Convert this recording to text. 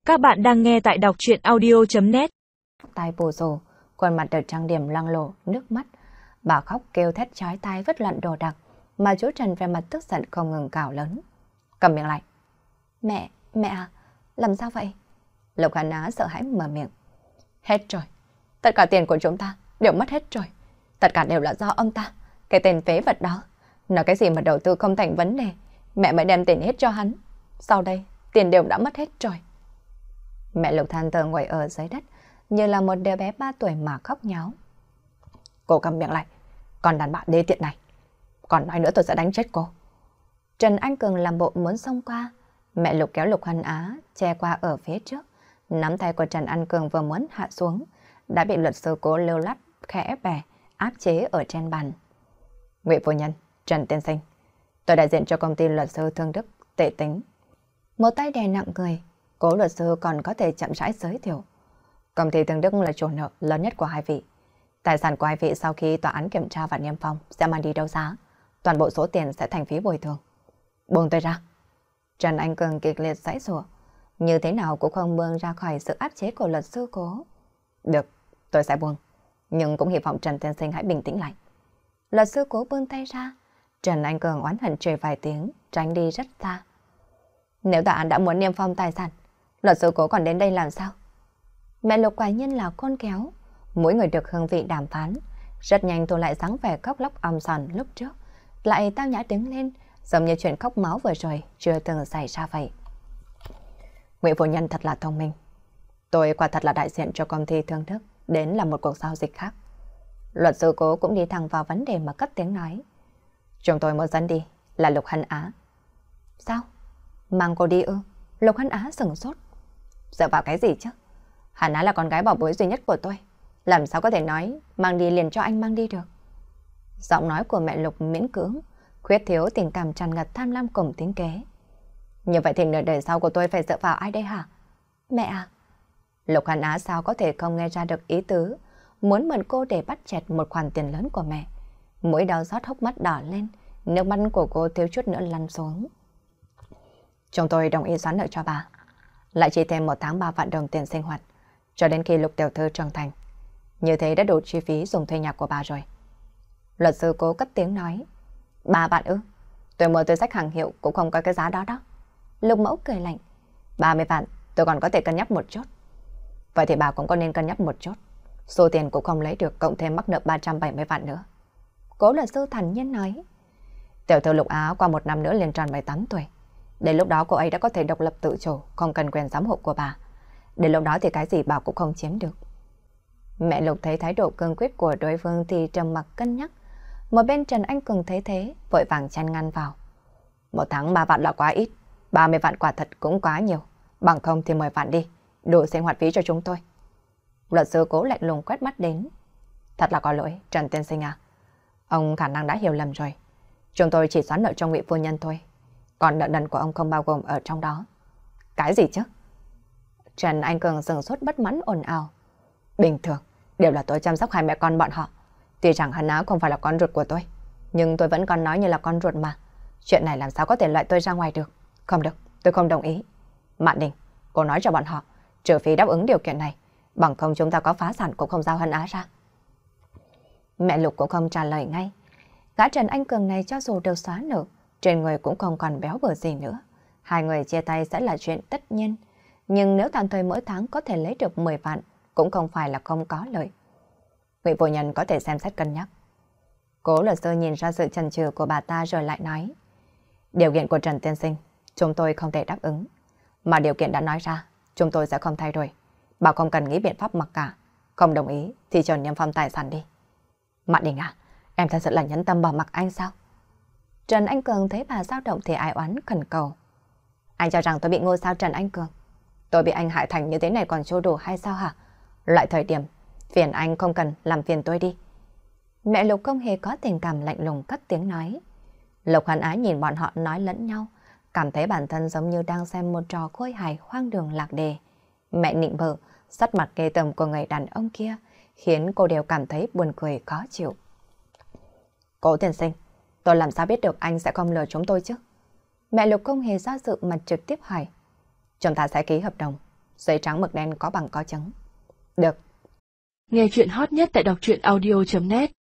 Các bạn đang nghe tại đọc truyện audio.net. Tai bù rồ, khuôn mặt được trang điểm loang lổ, nước mắt. Bà khóc kêu thét chói tai vứt loạn đồ đạc, mà chú Trần về mặt tức giận không ngừng cào lớn. Cầm miệng lại. Mẹ à, làm sao vậy? Lục Hàn Á sợ hãi mở miệng. Hết rồi, tất cả tiền của chúng ta đều mất hết rồi. Tất cả đều là do ông ta, cái tên phế vật đó. Nói cái gì mà đầu tư không thành vấn đề, mẹ mới đem tiền hết cho hắn. Sau đây, tiền đều đã mất hết rồi. Mẹ Lục than thở ngồi ở dưới đất, như là một đứa bé 3 tuổi mà khóc nháo. Cô cầm miệng lại, còn đàn bà đê tiện này. Còn nói nữa tôi sẽ đánh chết cô. Trần Anh Cường làm bộ muốn xông qua. Mẹ Lục kéo Lục Hân Á che qua ở phía trước. Nắm tay của Trần Anh Cường vừa muốn hạ xuống, đã bị luật sư Cố lưu lắt khẽ bè áp chế ở trên bàn. Ngụy phu nhân, Trần tiên sinh, tôi đại diện cho công ty luật sư Thương Đức Tệ Tính. Một tay đè nặng người, Cố luật sư còn có thể chậm rãi giới thiệu. Công ty Thương Đức là chủ nợ lớn nhất của hai vị. Tài sản của hai vị sau khi tòa án kiểm tra và niêm phong sẽ mang đi đấu giá. Toàn bộ số tiền sẽ thành phí bồi thường. Buông tôi ra. Trần Anh Cường kịch liệt giãy giụa, như thế nào cũng không buông ra khỏi sự áp chế của luật sư Cố. Được, tôi sẽ buông. Nhưng cũng hy vọng Trần tiên sinh hãy bình tĩnh lại. Luật sư Cố buông tay ra. Trần Anh Cường oán hận chửi vài tiếng, tránh đi rất xa. Nếu tòa án đã muốn niêm phong tài sản, luật sư Cố còn đến đây làm sao? Mẹ Lục quả nhiên là khôn khéo, mỗi người được hương vị đàm phán, rất nhanh thu lại dáng vẻ khóc lóc om sòm lúc trước, lại tao nhã đứng lên, giống như chuyện khóc máu vừa rồi chưa từng xảy ra vậy. Ngụy phu nhân thật là thông minh. Tôi quả thật là đại diện cho công ty Thương Đức đến làm một cuộc giao dịch khác. Luật sư Cố cũng đi thẳng vào vấn đề mà cất tiếng nói. Chúng tôi muốn dẫn đi là Lục Hân Á. Sao? Mang cô đi ư? Lục Hân Á sửng sốt. Dựa vào cái gì chứ? Hân Á là con gái bảo bối duy nhất của tôi. Làm sao có thể nói mang đi liền cho anh mang đi được? Giọng nói của mẹ Lục miễn cưỡng, khuyết thiếu tình cảm tràn ngập tham lam cùng tính kế. Như vậy thì nửa đời sau của tôi phải dựa vào ai đây hả? Mẹ à? Lục Hân Á sao có thể không nghe ra được ý tứ, muốn mượn cô để bắt chẹt một khoản tiền lớn của mẹ. Mũi đau xót hốc mắt đỏ lên, nước mắt của cô thiếu chút nữa lăn xuống. Chúng tôi đồng ý xóa nợ cho bà, lại chỉ thêm 1 tháng 3 vạn đồng tiền sinh hoạt, cho đến khi Lục tiểu thư trưởng thành. Như thế đã đủ chi phí dùng thuê nhà của bà rồi. Luật sư Cố cất tiếng nói. 3 vạn ư? Tôi mua túi xách hàng hiệu cũng không có cái giá đó đó. Lục mẫu cười lạnh. 30 vạn tôi còn có thể cân nhắc một chút. Vậy thì bà cũng có nên cân nhắc một chút. Số tiền cũng không lấy được, cộng thêm mắc nợ 370 vạn nữa. Cố luật sư thản nhiên nói. Tiểu thư Lục Á qua 1 năm nữa liền tròn 18 tuổi. Đến lúc đó cô ấy đã có thể độc lập tự chủ, không cần quyền giám hộ của bà. Đến lúc đó thì cái gì bà cũng không chiếm được. Mẹ Lục thấy thái độ cương quyết của đối phương thì trầm mặc cân nhắc. Một bên Trần Anh Cường thấy thế, vội vàng chen ngăn vào. 1 tháng 3 vạn là quá ít, 30 vạn quả thật cũng quá nhiều. Bằng không thì 10 vạn đi, đủ sinh hoạt phí cho chúng tôi. Luật sư Cố lạnh lùng quét mắt đến. Thật là có lỗi, Trần tiên sinh à. Ông khả năng đã hiểu lầm rồi. Chúng tôi chỉ xóa nợ cho Ngụy phu nhân thôi. Còn nợ nần của ông không bao gồm ở trong đó. Cái gì chứ? Trần Anh Cường sừng sốt bất mãn ồn ào. Bình thường, đều là tôi chăm sóc hai mẹ con bọn họ. Tuy rằng Hân Á không phải là con ruột của tôi, nhưng tôi vẫn còn nói như là con ruột mà. Chuyện này làm sao có thể loại tôi ra ngoài được? Không được, tôi không đồng ý. Mạn Đình, cô nói cho bọn họ, trừ phí đáp ứng điều kiện này, bằng không chúng ta có phá sản cũng không giao Hân Á ra. Mẹ Lục cũng không trả lời ngay. Gã Trần Anh Cường này cho dù được xóa nợ, trên người cũng không còn béo bở gì nữa. Hai người chia tay sẽ là chuyện tất nhiên. Nhưng nếu tạm thời mỗi tháng có thể lấy được 10 vạn, cũng không phải là không có lợi. Ngụy phu nhân có thể xem xét cân nhắc. Cố luật sư nhìn ra sự chần chừ của bà ta rồi lại nói. Điều kiện của Trần tiên sinh, chúng tôi không thể đáp ứng. Mà điều kiện đã nói ra, chúng tôi sẽ không thay đổi. Bà không cần nghĩ biện pháp mặc cả. Không đồng ý thì chờ niêm phong tài sản đi. Mạn Đình à, em thật sự là nhẫn tâm bỏ mặc anh sao? Trần Anh Cường thấy bà dao động thì ai oán khẩn cầu. Anh cho rằng tôi bị ngôi sao Trần Anh Cường? Tôi bị anh hại thành như thế này còn chưa đủ hay sao hả? Loại thời điểm, phiền anh không cần làm phiền tôi đi. Mẹ Lục không hề có tình cảm lạnh lùng cất tiếng nói. Lục Hân Á nhìn bọn họ nói lẫn nhau, cảm thấy bản thân giống như đang xem một trò khôi hài hoang đường lạc đề. Mẹ nịnh bợ, sắc mặt ghê tởm của người đàn ông kia, khiến cô đều cảm thấy buồn cười khó chịu. Cố tiên sinh, tôi làm sao biết được anh sẽ không lừa chúng tôi chứ? Mẹ Lục không hề do dự mà trực tiếp hỏi. Chúng ta sẽ ký hợp đồng, Giấy trắng mực đen có bằng có chứng. Được. Nghe chuyện hot nhất tại đọc truyện audio.net